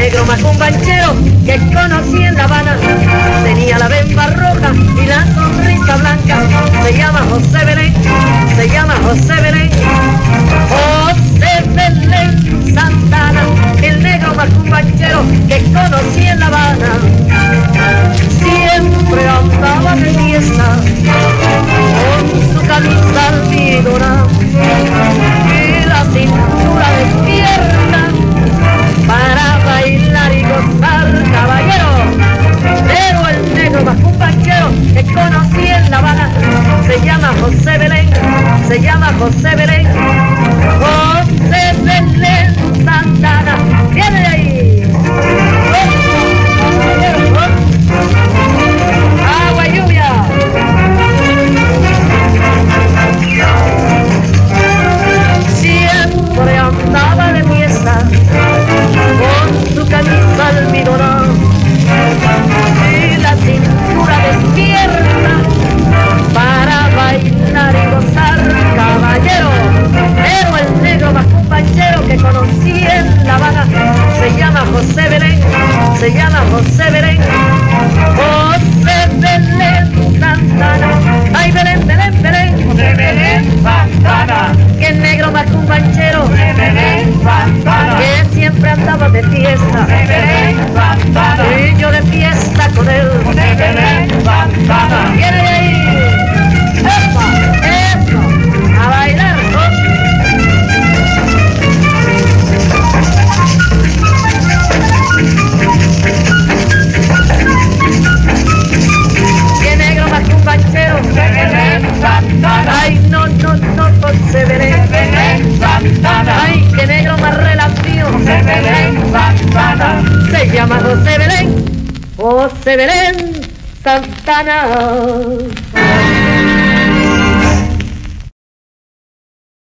negro macumbanchero que conocí en La Habana, tenía la bemba roja y la sonrisa blanca. Se llama José Belén, se llama José Belén, José Belén Santana, el negro macumbanchero que conocí en La Habana. Siempre andaba de fiesta con su camisa almidona y la cintura despierta para bailar y gozar, caballero. Pero el negro macumbanchero que conocí en La Habana se llama José Belén, se llama José Belén, José Belén Santana. ¡Viene de ahí! ¡Agua y lluvia! Siempre andaba de fiesta con su camisa almidonada y la cintura despierta para bailar y gozar, caballero. Pero el negro macumbanchero que conocí en La Habana se llama José Belén, se llama José Belén, José Belén Santana. Ay, Belén, Belén, Belén, José Belén Santana, que el negro macumbanchero José Belén Santana, que siempre andaba de fiesta, José Belén Santana, y yo de fiesta con él. José Belén Santana. ¡Viene de ahí! ¡Epa! ¡Eso! ¡A bailar! ¡Qué negro macumbanchero! José Belén Santana, ¡Ay, no, no, no, José Belén! José Belén Santana, ¡Ay, qué negro más relativo! José Belén Santana. Se llama José Belén, José Belén Santana.